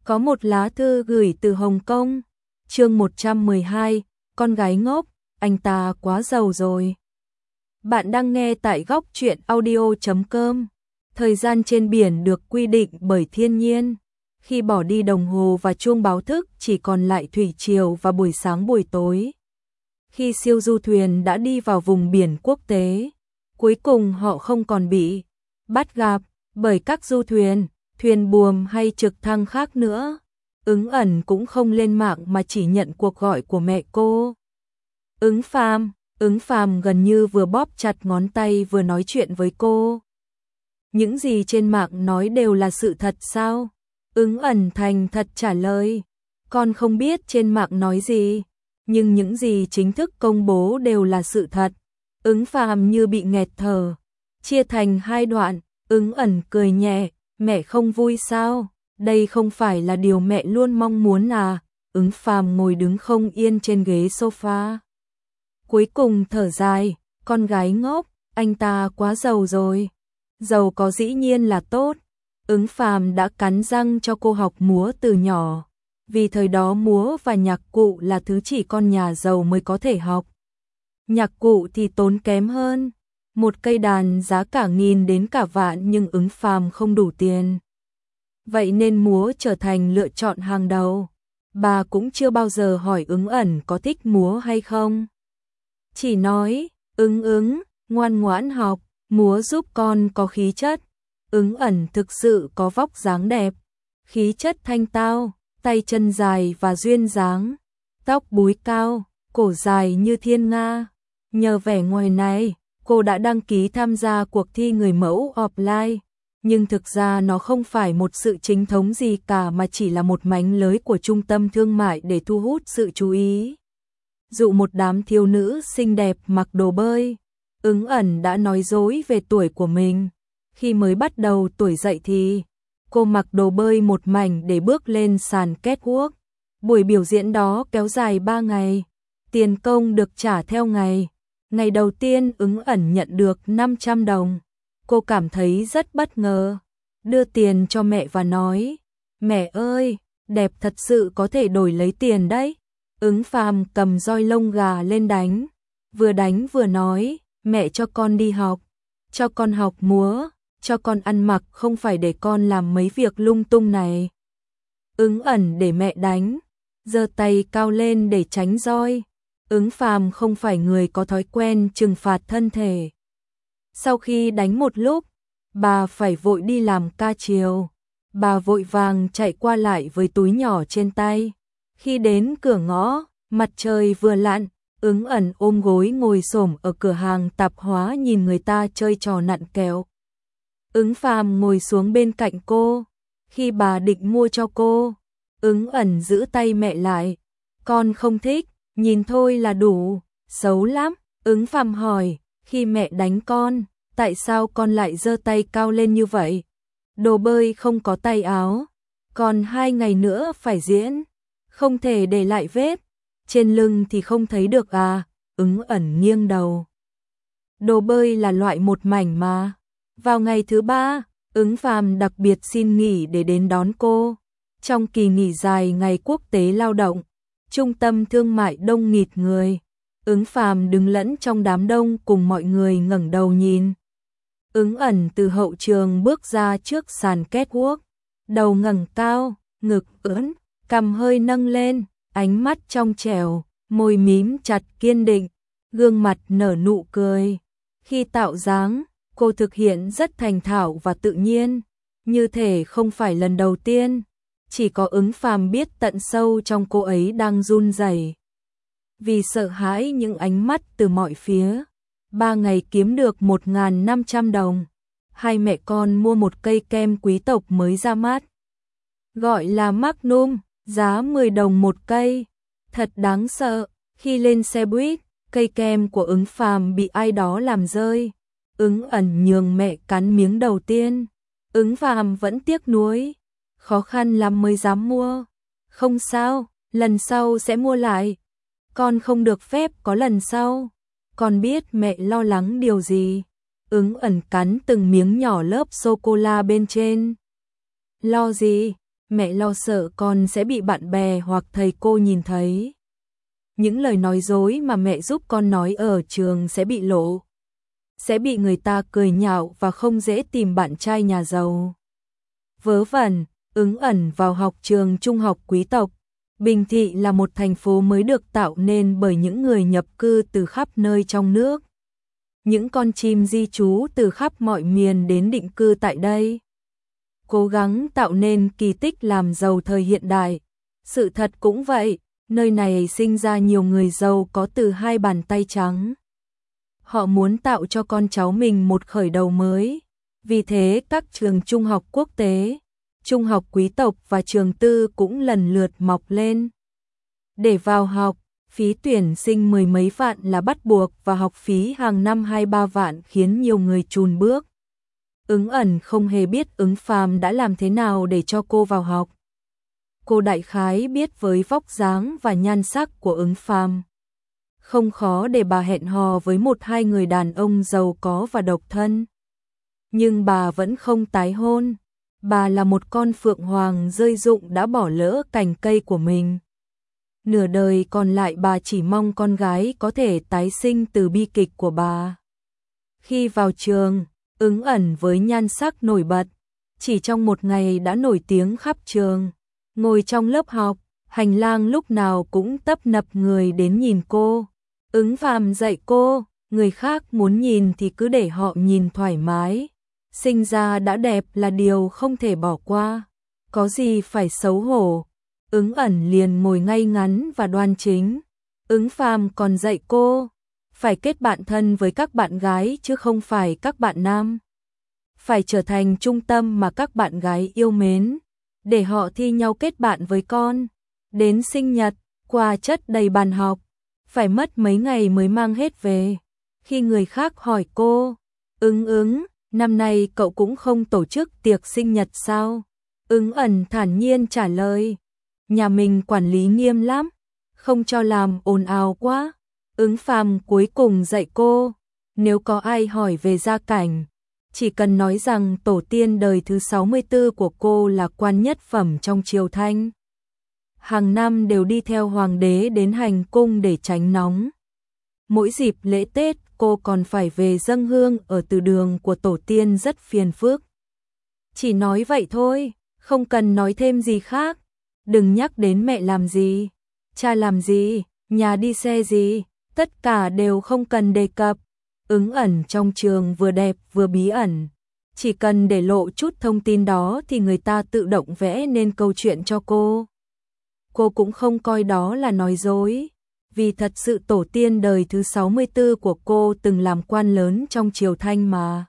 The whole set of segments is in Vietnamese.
Có một lá thư gửi từ Hồng Kông. Chương 112, con gái ngốc, anh ta quá giàu rồi. Bạn đang nghe tại góc truyện audio.com. Thời gian trên biển được quy định bởi thiên nhiên. Khi bỏ đi đồng hồ và chuông báo thức, chỉ còn lại thủy triều và buổi sáng buổi tối. Khi siêu du thuyền đã đi vào vùng biển quốc tế, cuối cùng họ không còn bị bắt gặp bởi các du thuyền, thuyền buồm hay trực thăng khác nữa. Ứng ẩn cũng không lên mạng mà chỉ nhận cuộc gọi của mẹ cô. Ứng Phàm gần như vừa bóp chặt ngón tay vừa nói chuyện với cô. Những gì trên mạng nói đều là sự thật sao? Ứng ẩn thành thật trả lời. Con không biết trên mạng nói gì, nhưng những gì chính thức công bố đều là sự thật. Ứng Phàm như bị nghẹt thở, chia thành hai đoạn. Ứng ẩn cười nhẹ, mẹ không vui sao? Đây không phải là điều mẹ luôn mong muốn à? Ứng Phàm ngồi đứng không yên trên ghế sofa. Cuối cùng thở dài, con gái ngốc, anh ta quá giàu rồi. Giàu có dĩ nhiên là tốt. Ứng Phàm đã cắn răng cho cô học múa từ nhỏ, vì thời đó múa và nhạc cụ là thứ chỉ con nhà giàu mới có thể học. Nhạc cụ thì tốn kém hơn, một cây đàn giá cả nghìn đến cả vạn, nhưng Ứng Phàm không đủ tiền. Vậy nên múa trở thành lựa chọn hàng đầu. Bà cũng chưa bao giờ hỏi Ứng ẩn có thích múa hay không. Chỉ nói, Ứng, ngoan ngoãn học, múa giúp con có khí chất. Ứng ẩn thực sự có vóc dáng đẹp, khí chất thanh tao, tay chân dài và duyên dáng, tóc búi cao, cổ dài như thiên nga. Nhờ vẻ ngoài này, cô đã đăng ký tham gia cuộc thi người mẫu offline, nhưng thực ra nó không phải một sự chính thống gì cả mà chỉ là một mánh lới của trung tâm thương mại để thu hút sự chú ý. Dụ một đám thiếu nữ xinh đẹp mặc đồ bơi. Ứng ẩn đã nói dối về tuổi của mình. Khi mới bắt đầu tuổi dậy thì cô mặc đồ bơi một mảnh để bước lên sàn catwalk. Buổi biểu diễn đó kéo dài 3 ngày. Tiền công được trả theo ngày. Ngày đầu tiên Ứng ẩn nhận được 500 đồng. Cô cảm thấy rất bất ngờ. Đưa tiền cho mẹ và nói, mẹ ơi, đẹp thật sự có thể đổi lấy tiền đấy. Ứng Phàm cầm roi lông gà lên đánh vừa nói, mẹ cho con đi học, cho con học múa, cho con ăn mặc, không phải để con làm mấy việc lung tung này. Ứng ẩn để mẹ đánh, giơ tay cao lên để tránh roi. Ứng Phàm không phải người có thói quen trừng phạt thân thể. Sau khi đánh một lúc, bà phải vội đi làm ca chiều. Bà vội vàng chạy qua lại với túi nhỏ trên tay. Khi đến cửa ngõ, mặt trời vừa lặn, Ứng ẩn ôm gối ngồi xổm ở cửa hàng tạp hóa nhìn người ta chơi trò nặn kẹo. Ứng Phàm ngồi xuống bên cạnh cô. Khi bà định mua cho cô, Ứng ẩn giữ tay mẹ lại. Con không thích, nhìn thôi là đủ, xấu lắm. Ứng Phàm hỏi, khi mẹ đánh con, tại sao con lại giơ tay cao lên như vậy? Đồ bơi không có tay áo, còn 2 ngày nữa phải diễn, không thể để lại vết. Trên lưng thì không thấy được à? Ứng ẩn nghiêng đầu. Đồ bơi là loại một mảnh mà. Vào ngày thứ 3, Ứng Phàm đặc biệt xin nghỉ để đến đón cô. Trong kỳ nghỉ dài ngày quốc tế lao động, trung tâm thương mại đông nghịt người. Ứng Phàm đứng lẫn trong đám đông cùng mọi người ngẩng đầu nhìn. Ứng ẩn từ hậu trường bước ra trước sàn catwalk, đầu ngẩng cao, ngực ưỡn, cằm hơi nâng lên, ánh mắt trong trẻo, môi mím chặt kiên định, gương mặt nở nụ cười. Khi tạo dáng, cô thực hiện rất thành thạo và tự nhiên, như thể không phải lần đầu tiên. Chỉ có Ứng Phàm biết tận sâu trong cô ấy đang run rẩy vì sợ hãi những ánh mắt từ mọi phía. 3 ngày kiếm được 1.500 đồng. Hai mẹ con mua một cây kem quý tộc mới ra mắt, gọi là Magnum, giá 10 đồng một cây. Thật đáng sợ. Khi lên xe buýt, cây kem của Ứng Phàm bị ai đó làm rơi. Ứng ẩn nhường mẹ cắn miếng đầu tiên. Ứng Phàm vẫn tiếc nuối, khó khăn lắm mới dám mua. Không sao, lần sau sẽ mua lại. Con không được phép có lần sau. Con biết mẹ lo lắng điều gì. Ứng ẩn cắn từng miếng nhỏ lớp sô-cô-la bên trên. Lo gì? mẹ lo sợ con sẽ bị bạn bè hoặc thầy cô nhìn thấy. Những lời nói dối mà mẹ giúp con nói ở trường sẽ bị lộ. Sẽ bị người ta cười nhạo và không dễ tìm bạn trai nhà giàu. Vớ vẩn, Ứng Ẩn vào học trường trung học quý tộc. Bình Thị là một thành phố mới được tạo nên bởi những người nhập cư từ khắp nơi trong nước. Những con chim di trú từ khắp mọi miền đến định cư tại đây. Cố gắng tạo nên kỳ tích làm giàu thời hiện đại. Sự thật cũng vậy, nơi này sinh ra nhiều người giàu có từ hai bàn tay trắng. Họ muốn tạo cho con cháu mình một khởi đầu mới. Vì thế các trường trung học quốc tế, trung học quý tộc và trường tư cũng lần lượt mọc lên. Để vào học, phí tuyển sinh mười mấy vạn là bắt buộc và học phí hàng năm 2-3 vạn khiến nhiều người chùn bước. Ứng Ẩn không hề biết Ứng Phàm đã làm thế nào để cho cô vào học. Cô đại khái biết với vóc dáng và nhan sắc của Ứng Phàm, không khó để bà hẹn hò với 1-2 người đàn ông giàu có và độc thân. Nhưng bà vẫn không tái hôn. Bà là một con phượng hoàng rơi rụng đã bỏ lỡ cành cây của mình. Nửa đời còn lại bà chỉ mong con gái có thể tái sinh từ bi kịch của bà. Khi vào trường, Ứng Ẩn với nhan sắc nổi bật, chỉ trong một ngày đã nổi tiếng khắp trường. Ngồi trong lớp học, hành lang lúc nào cũng tấp nập người đến nhìn cô. Ứng Phàm dạy cô, người khác muốn nhìn thì cứ để họ nhìn thoải mái. Sinh ra đã đẹp là điều không thể bỏ qua. Có gì phải xấu hổ. Ứng Ẩn liền ngồi ngay ngắn và đoan chính. Ứng Phàm còn dạy cô, phải kết bạn thân với các bạn gái chứ không phải các bạn nam. Phải trở thành trung tâm mà các bạn gái yêu mến, để họ thi nhau kết bạn với con. Đến sinh nhật, quà chất đầy bàn học, phải mất mấy ngày mới mang hết về. Khi người khác hỏi cô, Ứng, năm nay cậu cũng không tổ chức tiệc sinh nhật sao? Ứng Ẩn thản nhiên trả lời, nhà mình quản lý nghiêm lắm, không cho làm ồn ào quá. Ứng Phàm cuối cùng dạy cô, nếu có ai hỏi về gia cảnh, chỉ cần nói rằng tổ tiên đời thứ 64 của cô là quan nhất phẩm trong triều Thanh. Hàng năm đều đi theo hoàng đế đến hành cung để tránh nóng. Mỗi dịp lễ Tết cô còn phải về dâng hương ở từ đường của tổ tiên rất phiền phức. Chỉ nói vậy thôi, không cần nói thêm gì khác. Đừng nhắc đến mẹ làm gì, cha làm gì, nhà đi xe gì, tất cả đều không cần đề cập. Ứng Ẩn trong trường vừa đẹp vừa bí ẩn. Chỉ cần để lộ chút thông tin đó thì người ta tự động vẽ nên câu chuyện cho cô. Cô cũng không coi đó là nói dối, vì thật sự tổ tiên đời thứ 64 của cô từng làm quan lớn trong triều Thanh mà.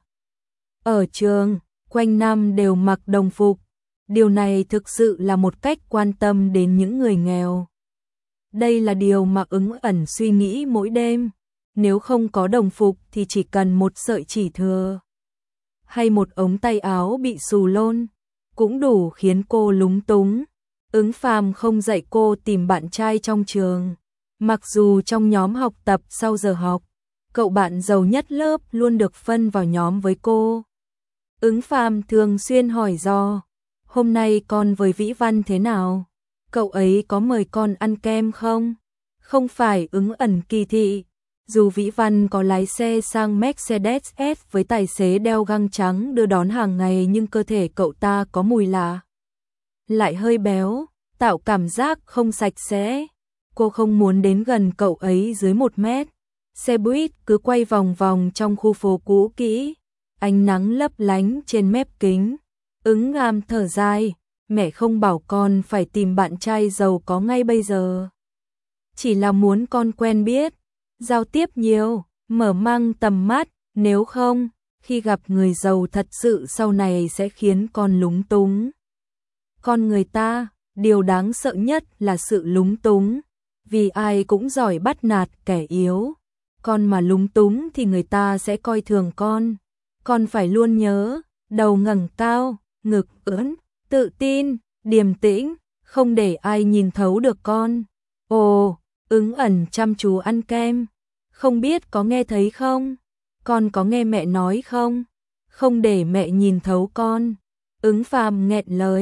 Ở trường, quanh năm đều mặc đồng phục. Điều này thực sự là một cách quan tâm đến những người nghèo. Đây là điều mà Ứng Ẩn suy nghĩ mỗi đêm. Nếu không có đồng phục thì chỉ cần một sợi chỉ thừa hay một ống tay áo bị xù lôn cũng đủ khiến cô lúng túng. Ứng Phàm không dạy cô tìm bạn trai trong trường. Mặc dù trong nhóm học tập sau giờ học, cậu bạn giàu nhất lớp luôn được phân vào nhóm với cô. Ứng Phàm thường xuyên hỏi do, hôm nay con với Vĩ Văn thế nào? Cậu ấy có mời con ăn kem không? Không phải Ứng Ẩn kỳ thị. Dù Vĩ Văn có lái xe sang Mercedes-S với tài xế đeo găng trắng đưa đón hàng ngày nhưng cơ thể cậu ta có mùi lạ. Lại hơi béo, tạo cảm giác không sạch sẽ. Cô không muốn đến gần cậu ấy dưới 1 mét. Xe buýt cứ quay vòng vòng trong khu phố cũ kỹ. Ánh nắng lấp lánh trên mép kính. Ứng Ngam thở dài, mẹ không bảo con phải tìm bạn trai giàu có ngay bây giờ. Chỉ là muốn con quen biết, giao tiếp nhiều, mở mang tầm mắt, nếu không, khi gặp người giàu thật sự sau này sẽ khiến con lúng túng. Con người ta, điều đáng sợ nhất là sự lúng túng, vì ai cũng giỏi bắt nạt kẻ yếu. Con mà lúng túng thì người ta sẽ coi thường con. Con phải luôn nhớ, đầu ngẩng cao, ngực ưỡn, tự tin, điềm tĩnh, không để ai nhìn thấu được con. Ồ, Ứng Ẩn chăm chú ăn kem. Không biết có nghe thấy không? Con có nghe mẹ nói không? Không để mẹ nhìn thấu con. Ứng Phàm nghẹn lời,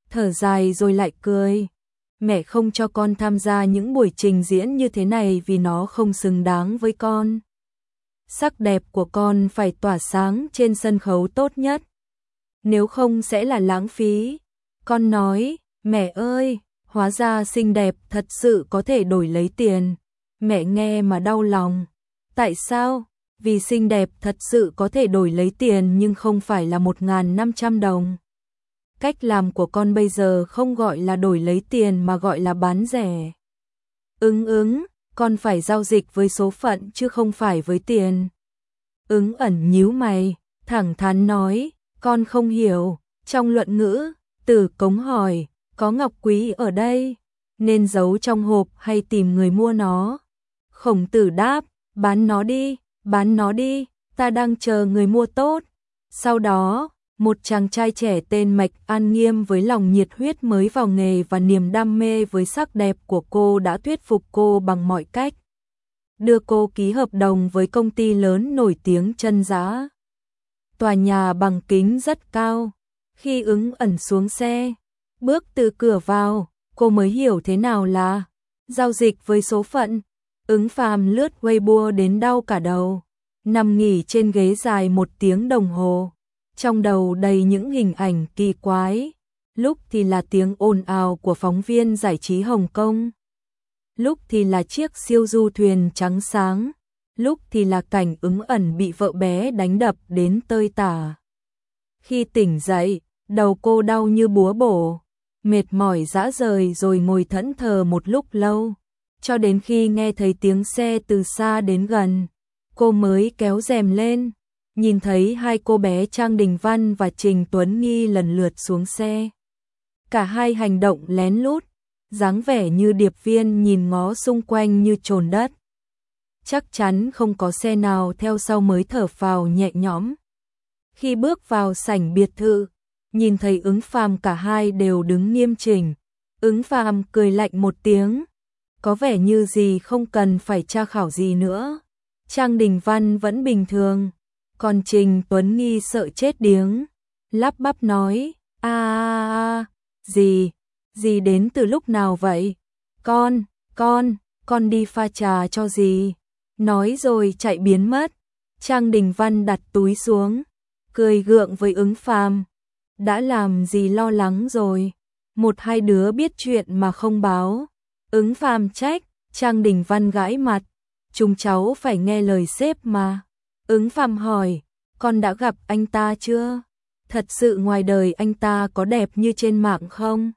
thở dài rồi lại cười. Mẹ không cho con tham gia những buổi trình diễn như thế này vì nó không xứng đáng với con. Sắc đẹp của con phải tỏa sáng trên sân khấu tốt nhất. Nếu không sẽ là lãng phí. Con nói, mẹ ơi, hóa ra xinh đẹp thật sự có thể đổi lấy tiền. Mẹ nghe mà đau lòng. Tại sao? Vì xinh đẹp thật sự có thể đổi lấy tiền nhưng không phải là 1.500 đồng. Cách làm của con bây giờ không gọi là đổi lấy tiền mà gọi là bán rẻ. Con phải giao dịch với số phận chứ không phải với tiền. Ẩn nhíu mày, thẳng thắn nói, con không hiểu. Trong luận ngữ, Tử Cống hỏi, có ngọc quý ở đây, nên giấu trong hộp hay tìm người mua nó? Khổng Tử đáp, bán nó đi, ta đang chờ người mua tốt. Sau đó, một chàng trai trẻ tên Mạch An Nghiêm với lòng nhiệt huyết mới vào nghề và niềm đam mê với sắc đẹp của cô đã thuyết phục cô bằng mọi cách. Đưa cô ký hợp đồng với công ty lớn nổi tiếng Chân Giá. Tòa nhà bằng kính rất cao. Khi Ẩn xuống xe, bước từ cửa vào, cô mới hiểu thế nào là giao dịch với số phận. Phàm lướt Weibo đến đau cả đầu, nằm nghỉ trên ghế dài 1 tiếng đồng hồ. Trong đầu đầy những hình ảnh kỳ quái, lúc thì là tiếng ồn ào của phóng viên giải trí Hồng Kông, lúc thì là chiếc siêu du thuyền trắng sáng, lúc thì là cảnh Ẩn bị vợ bé đánh đập đến tơi tả. Khi tỉnh dậy, đầu cô đau như búa bổ, mệt mỏi rã rời rồi ngồi thẫn thờ một lúc lâu, cho đến khi nghe thấy tiếng xe từ xa đến gần, cô mới kéo rèm lên, nhìn thấy 2 cô bé Trang Đình Văn và Trình Tuấn Nghi lần lượt xuống xe. Cả hai hành động lén lút, dáng vẻ như điệp viên nhìn ngó xung quanh như chồn đất. Chắc chắn không có xe nào theo sau mới thở phào nhẹ nhõm. Khi bước vào sảnh biệt thự, nhìn thấy Phàm cả hai đều đứng nghiêm chỉnh. Phàm cười lạnh một tiếng, có vẻ như gì không cần phải tra khảo gì nữa. Trang Đình Văn vẫn bình thường, còn Trình Tuấn Nghi sợ chết điếng, lắp bắp nói, dì đến từ lúc nào vậy? Con đi pha trà cho dì. Nói rồi chạy biến mất. Trang Đình Văn đặt túi xuống, cười gượng với Phàm. Đã làm gì lo lắng rồi, 1-2 đứa biết chuyện mà không báo. Phàm trách, Trang Đình Văn gãi mặt, chúng cháu phải nghe lời sếp mà. Phàm hỏi, con đã gặp anh ta chưa? Thật sự ngoài đời anh ta có đẹp như trên mạng không?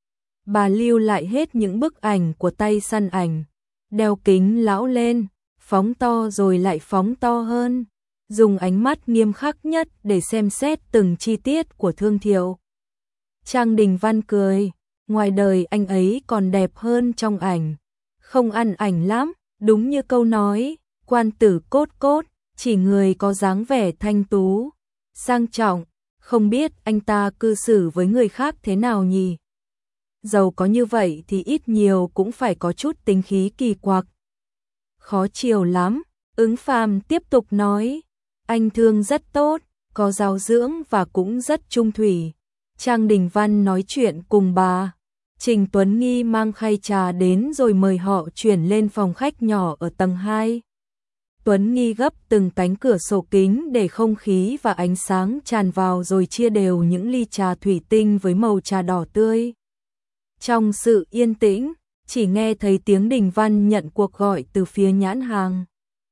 Bà lưu lại hết những bức ảnh của tay săn ảnh, đeo kính lão lên, phóng to rồi lại phóng to hơn, dùng ánh mắt nghiêm khắc nhất để xem xét từng chi tiết của thương hiệu. Trang Đình Văn cười, ngoài đời anh ấy còn đẹp hơn trong ảnh, không ăn ảnh lắm, đúng như câu nói, quan tử cốt cốt, chỉ người có dáng vẻ thanh tú, sang trọng, không biết anh ta cư xử với người khác thế nào nhỉ? Dầu có như vậy thì ít nhiều cũng phải có chút tính khí kỳ quặc. Khó chiều lắm, Phàm tiếp tục nói, anh Thương rất tốt, có giáo dưỡng và cũng rất trung thủy. Trang Đình Văn nói chuyện cùng bà. Trình Tuấn Nghi mang khay trà đến rồi mời họ chuyển lên phòng khách nhỏ ở tầng 2. Tuấn Nghi gấp từng cánh cửa sổ kính để không khí và ánh sáng tràn vào rồi chia đều những ly trà thủy tinh với màu trà đỏ tươi. Trong sự yên tĩnh, chỉ nghe thấy tiếng Đình Văn nhận cuộc gọi từ phía nhãn hàng.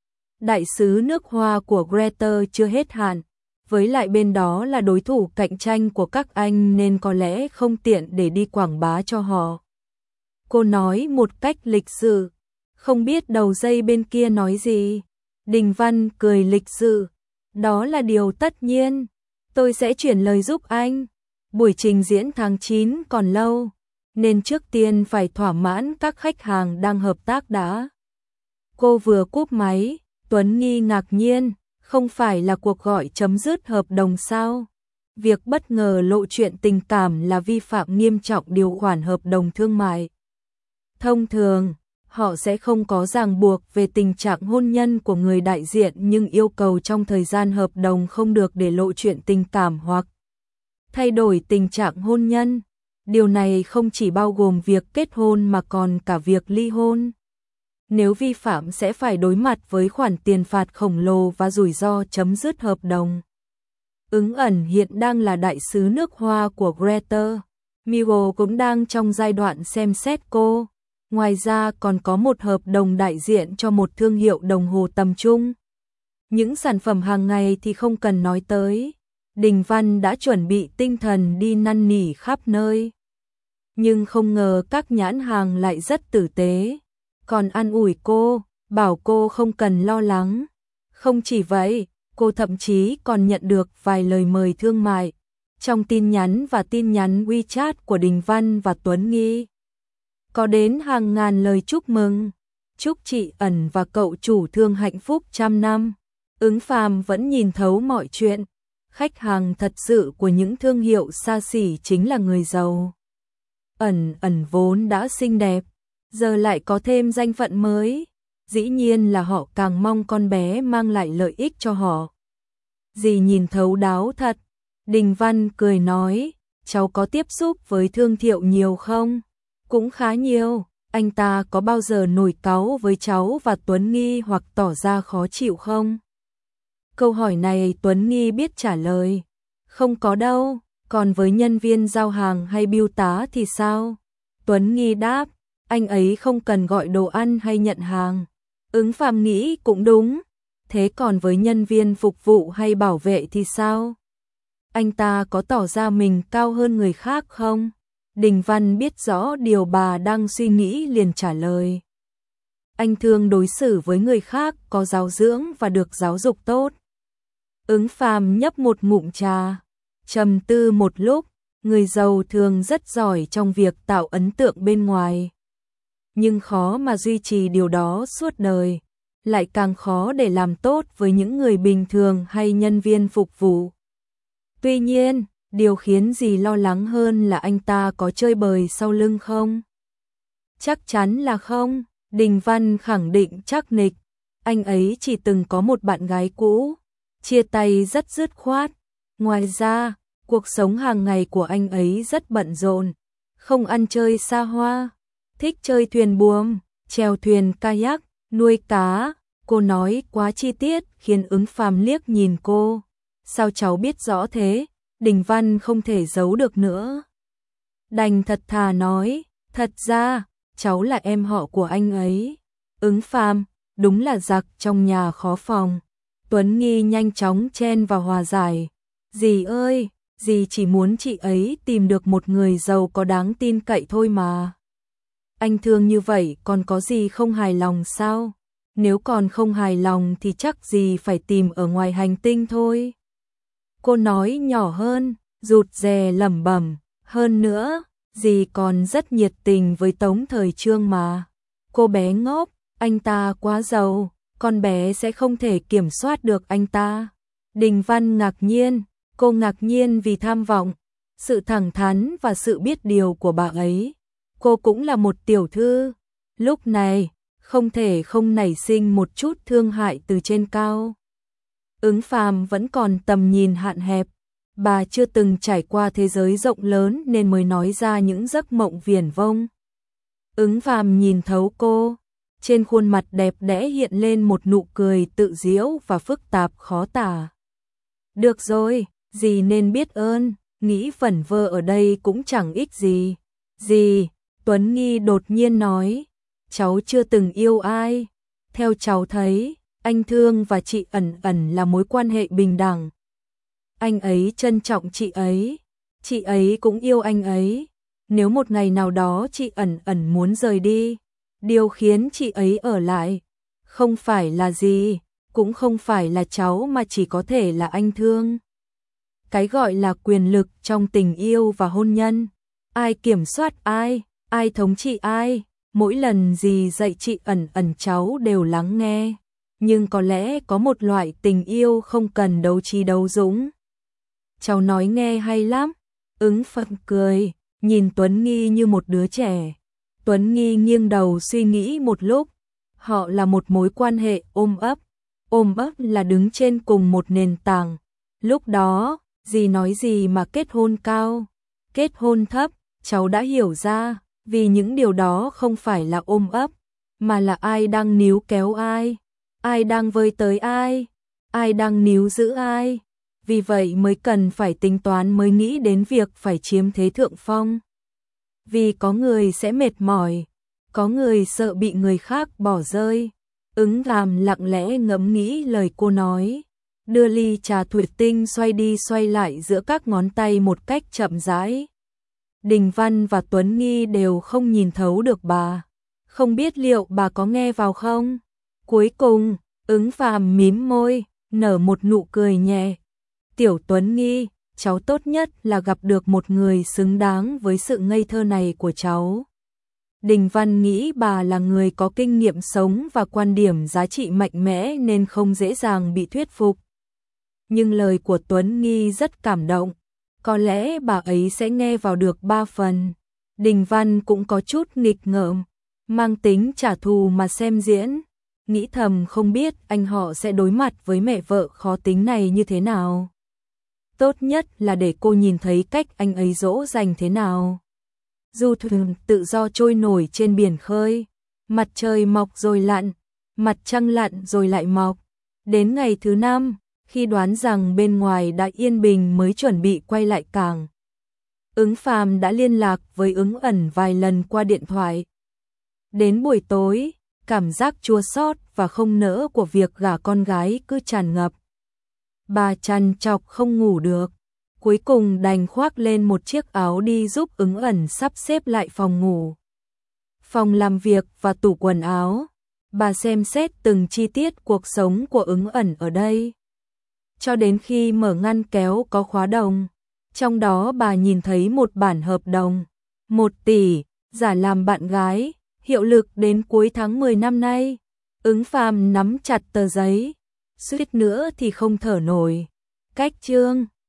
Đại sứ nước hoa của Greta chưa hết hạn, với lại bên đó là đối thủ cạnh tranh của các anh nên có lẽ không tiện để đi quảng bá cho họ. Cô nói một cách lịch sự, không biết đầu dây bên kia nói gì. Đình Văn cười lịch sự, đó là điều tất nhiên, tôi sẽ chuyển lời giúp anh. Buổi trình diễn tháng 9 còn lâu, nên trước tiên phải thỏa mãn các khách hàng đang hợp tác đã. Cô vừa cúp máy, Tuấn Nghi ngạc nhiên, không phải là cuộc gọi chấm dứt hợp đồng sao? Việc bất ngờ lộ chuyện tình cảm là vi phạm nghiêm trọng điều khoản hợp đồng thương mại. Thông thường, họ sẽ không có ràng buộc về tình trạng hôn nhân của người đại diện nhưng yêu cầu trong thời gian hợp đồng không được để lộ chuyện tình cảm hoặc thay đổi tình trạng hôn nhân. Điều này không chỉ bao gồm việc kết hôn mà còn cả việc ly hôn. Nếu vi phạm sẽ phải đối mặt với khoản tiền phạt khổng lồ và rủi ro chấm dứt hợp đồng. Ứng ẩn hiện đang là đại sứ nước Hoa của Greta. Migo cũng đang trong giai đoạn xem xét cô. Ngoài ra còn có một hợp đồng đại diện cho một thương hiệu đồng hồ tầm trung. Những sản phẩm hàng ngày thì không cần nói tới. Đình Văn đã chuẩn bị tinh thần đi năn nỉ khắp nơi. Nhưng không ngờ các nhãn hàng lại rất tử tế. Còn an ủi cô, bảo cô không cần lo lắng. Không chỉ vậy, cô thậm chí còn nhận được vài lời mời thương mại trong tin nhắn và tin nhắn WeChat của Đình Văn và Tuấn Nghi. Có đến hàng ngàn lời chúc mừng, chúc chị Ẩn và cậu chủ thương hạnh phúc trăm năm. Ứng Phàm vẫn nhìn thấu mọi chuyện. Khách hàng thật sự của những thương hiệu xa xỉ chính là người giàu. Ẩn vốn đã xinh đẹp, giờ lại có thêm danh phận mới. Dĩ nhiên là họ càng mong con bé mang lại lợi ích cho họ. Dì nhìn thấu đáo thật. Đình Văn cười nói, cháu có tiếp xúc với Thương Thiệu nhiều không? Cũng khá nhiều. Anh ta có bao giờ nổi cáu với cháu và Tuấn Nghi hoặc tỏ ra khó chịu không? Câu hỏi này Tuấn Nghi biết trả lời. Không có đâu. Còn với nhân viên giao hàng hay bưu tá thì sao? Tuấn Nghi đáp, anh ấy không cần gọi đồ ăn hay nhận hàng. Ứng Phàm nghĩ cũng đúng. Thế còn với nhân viên phục vụ hay bảo vệ thì sao? Anh ta có tỏ ra mình cao hơn người khác không? Đình Văn biết rõ điều bà đang suy nghĩ liền trả lời. Anh thường đối xử với người khác có giáo dưỡng và được giáo dục tốt. Ứng Phàm nhấp một ngụm trà, trầm tư một lúc, người giàu thường rất giỏi trong việc tạo ấn tượng bên ngoài. Nhưng khó mà duy trì điều đó suốt đời, lại càng khó để làm tốt với những người bình thường hay nhân viên phục vụ. Tuy nhiên, điều khiến dì lo lắng hơn là anh ta có chơi bời sau lưng không? Chắc chắn là không, Đình Văn khẳng định chắc nịch. Anh ấy chỉ từng có một bạn gái cũ, chia tay rất dứt khoát. Ngoài ra, cuộc sống hàng ngày của anh ấy rất bận rộn, không ăn chơi xa hoa, thích chơi thuyền buồm, chèo thuyền kayak, nuôi cá. Cô nói quá chi tiết khiến Ứng Phàm liếc nhìn cô. Sao cháu biết rõ thế? Đình Văn không thể giấu được nữa. Đành thật thà nói, thật ra, cháu là em họ của anh ấy. Ứng Phàm, đúng là giặc trong nhà khó phòng. Tuấn Nghi nhanh chóng chen vào hòa giải. Dì ơi, dì chỉ muốn chị ấy tìm được một người giàu có đáng tin cậy thôi mà. Anh Thương như vậy còn có gì không hài lòng sao? Nếu còn không hài lòng thì chắc dì phải tìm ở ngoài hành tinh thôi. Cô nói nhỏ hơn, rụt rè lẩm bẩm, hơn nữa, dì còn rất nhiệt tình với Tống Thời Trương mà. Cô bé ngốc, anh ta quá giàu, con bé sẽ không thể kiểm soát được anh ta. Đình Văn ngạc nhiên, cô ngạc nhiên vì tham vọng, sự thẳng thắn và sự biết điều của bà ấy. Cô cũng là một tiểu thư, lúc này không thể không nảy sinh một chút thương hại từ trên cao. Ứng Phàm vẫn còn tầm nhìn hạn hẹp, bà chưa từng trải qua thế giới rộng lớn nên mới nói ra những giấc mộng viển vông. Ứng Phàm nhìn thấu cô, trên khuôn mặt đẹp đẽ hiện lên một nụ cười tự giễu và phức tạp khó tả. Được rồi, dì nên biết ơn, nghĩ vẩn vơ ở đây cũng chẳng ích gì. Dì, Tuấn Nghi đột nhiên nói, cháu chưa từng yêu ai. Theo cháu thấy, anh Thương và chị Ẩn là mối quan hệ bình đẳng. Anh ấy trân trọng chị ấy cũng yêu anh ấy. Nếu một ngày nào đó chị Ẩn muốn rời đi, điều khiến chị ấy ở lại, không phải là gì, cũng không phải là cháu mà chỉ có thể là anh Thương. Cái gọi là quyền lực trong tình yêu và hôn nhân, ai kiểm soát ai, ai thống trị ai, mỗi lần dì dạy chị Ẩn cháu đều lắng nghe. Nhưng có lẽ có một loại tình yêu không cần đấu trí đấu dũng. Cháu nói nghe hay lắm. Ứng Phàm cười, nhìn Tuấn Nghi như một đứa trẻ. Tuấn Nghi nghiêng đầu suy nghĩ một lúc. Họ là một mối quan hệ ôm ấp. Ôm ấp là đứng trên cùng một nền tảng. Lúc đó, dì nói gì mà kết hôn cao, kết hôn thấp, cháu đã hiểu ra, vì những điều đó không phải là ôm ấp, mà là ai đang níu kéo ai đang vơi tới ai đang níu giữ ai. Vì vậy mới cần phải tính toán, mới nghĩ đến việc phải chiếm thế thượng phong. Vì có người sẽ mệt mỏi, có người sợ bị người khác bỏ rơi. Ứng Phàm lặng lẽ ngẫm nghĩ lời cô nói, đưa ly trà thủy tinh xoay đi xoay lại giữa các ngón tay một cách chậm rãi. Đình Văn và Tuấn Nghi đều không nhìn thấu được bà, không biết liệu bà có nghe vào không. Cuối cùng, Ứng Phàm mím môi, nở một nụ cười nhẹ. Tiểu Tuấn Nghi, cháu tốt nhất là gặp được một người xứng đáng với sự ngây thơ này của cháu. Đình Văn nghĩ bà là người có kinh nghiệm sống và quan điểm giá trị mạnh mẽ nên không dễ dàng bị thuyết phục. Nhưng lời của Tuấn Nghi rất cảm động, có lẽ bà ấy sẽ nghe vào được 3 phần. Đình Văn cũng có chút nghịch ngợm, mang tính trả thù mà xem diễn, nghĩ thầm không biết anh họ sẽ đối mặt với mẹ vợ khó tính này như thế nào. Tốt nhất là để cô nhìn thấy cách anh ấy dỗ dành thế nào. Du thuyền tự do trôi nổi trên biển khơi, mặt trời mọc rồi lặn, mặt trăng lặn rồi lại mọc. Đến ngày thứ 5, khi đoán rằng bên ngoài đã yên bình mới chuẩn bị quay lại cảng. Ứng Phàm đã liên lạc với Ứng Ẩn vài lần qua điện thoại. Đến buổi tối, cảm giác chua xót và không nỡ của việc gả con gái cứ tràn ngập. Bà trằn trọc không ngủ được, cuối cùng đành khoác lên một chiếc áo đi giúp Ứng Ẩn sắp xếp lại phòng ngủ, phòng làm việc và tủ quần áo. Bà xem xét từng chi tiết cuộc sống của Ứng Ẩn ở đây, cho đến khi mở ngăn kéo có khóa đồng. Trong đó bà nhìn thấy một bản hợp đồng 1 tỷ, giả làm bạn gái, hiệu lực đến cuối tháng 10 năm nay. Ứng Phàm nắm chặt tờ giấy, suýt nữa thì không thở nổi. Cách chương